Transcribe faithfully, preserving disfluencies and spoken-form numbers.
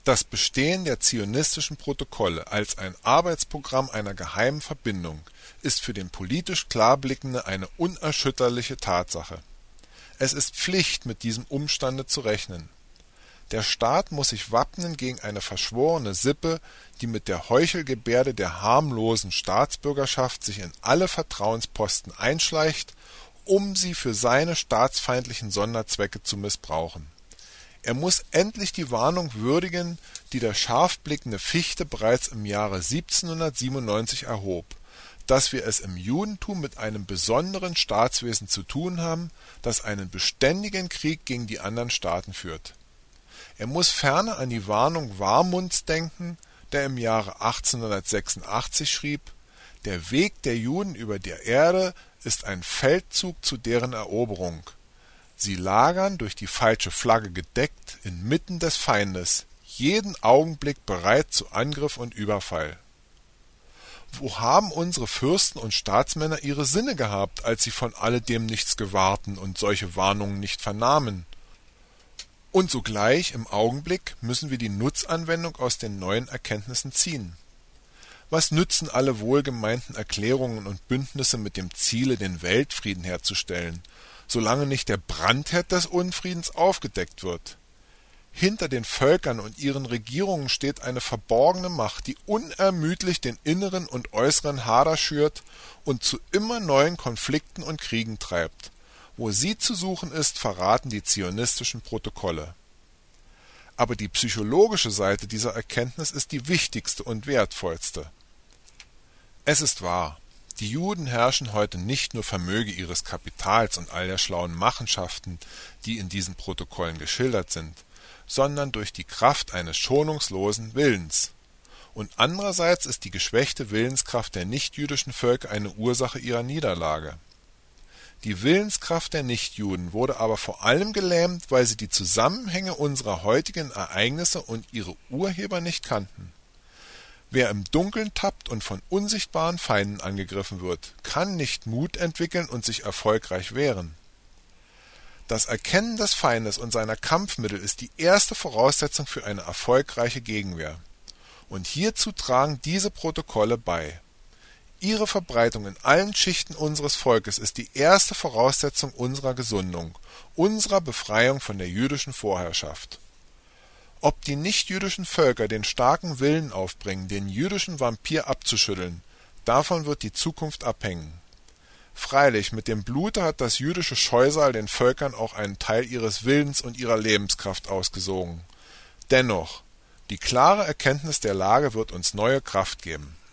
Das Bestehen der zionistischen Protokolle als ein Arbeitsprogramm einer geheimen Verbindung ist für den politisch Klarblickende eine unerschütterliche Tatsache. Es ist Pflicht, mit diesem Umstande zu rechnen. Der Staat muss sich wappnen gegen eine verschworene Sippe, die mit der Heuchelgebärde der harmlosen Staatsbürgerschaft sich in alle Vertrauensposten einschleicht, um sie für seine staatsfeindlichen Sonderzwecke zu missbrauchen. Er muss endlich die Warnung würdigen, die der scharfblickende Fichte bereits im Jahre siebzehnhundertsiebenundneunzig erhob, dass wir es im Judentum mit einem besonderen Staatswesen zu tun haben, das einen beständigen Krieg gegen die anderen Staaten führt. Er muss ferner an die Warnung Warmunds denken, der im Jahre achtzehnhundertsechsundachtzig schrieb: Der Weg der Juden über der Erde ist ein Feldzug zu deren Eroberung. Sie lagern, durch die falsche Flagge gedeckt, inmitten des Feindes, jeden Augenblick bereit zu Angriff und Überfall. Wo haben unsere Fürsten und Staatsmänner ihre Sinne gehabt, als sie von alledem nichts gewahrten und solche Warnungen nicht vernahmen? Und sogleich im Augenblick müssen wir die Nutzanwendung aus den neuen Erkenntnissen ziehen. Was nützen alle wohlgemeinten Erklärungen und Bündnisse mit dem Ziele, den Weltfrieden herzustellen, solange nicht der Brandherd des Unfriedens aufgedeckt wird? Hinter den Völkern und ihren Regierungen steht eine verborgene Macht, die unermüdlich den inneren und äußeren Hader schürt und zu immer neuen Konflikten und Kriegen treibt. Wo sie zu suchen ist, verraten die zionistischen Protokolle. Aber die psychologische Seite dieser Erkenntnis ist die wichtigste und wertvollste. Es ist wahr, die Juden herrschen heute nicht nur vermöge ihres Kapitals und all der schlauen Machenschaften, die in diesen Protokollen geschildert sind, sondern durch die Kraft eines schonungslosen Willens. Und andererseits ist die geschwächte Willenskraft der nichtjüdischen Völker eine Ursache ihrer Niederlage. Die Willenskraft der Nichtjuden wurde aber vor allem gelähmt, weil sie die Zusammenhänge unserer heutigen Ereignisse und ihre Urheber nicht kannten. Wer im Dunkeln tappt und von unsichtbaren Feinden angegriffen wird, kann nicht Mut entwickeln und sich erfolgreich wehren. Das Erkennen des Feindes und seiner Kampfmittel ist die erste Voraussetzung für eine erfolgreiche Gegenwehr. Und hierzu tragen diese Protokolle bei. Ihre Verbreitung in allen Schichten unseres Volkes ist die erste Voraussetzung unserer Gesundung, unserer Befreiung von der jüdischen Vorherrschaft. Ob die nichtjüdischen Völker den starken Willen aufbringen, den jüdischen Vampir abzuschütteln, davon wird die Zukunft abhängen. Freilich, mit dem Blute hat das jüdische Scheusal den Völkern auch einen Teil ihres Willens und ihrer Lebenskraft ausgesogen. Dennoch, die klare Erkenntnis der Lage wird uns neue Kraft geben.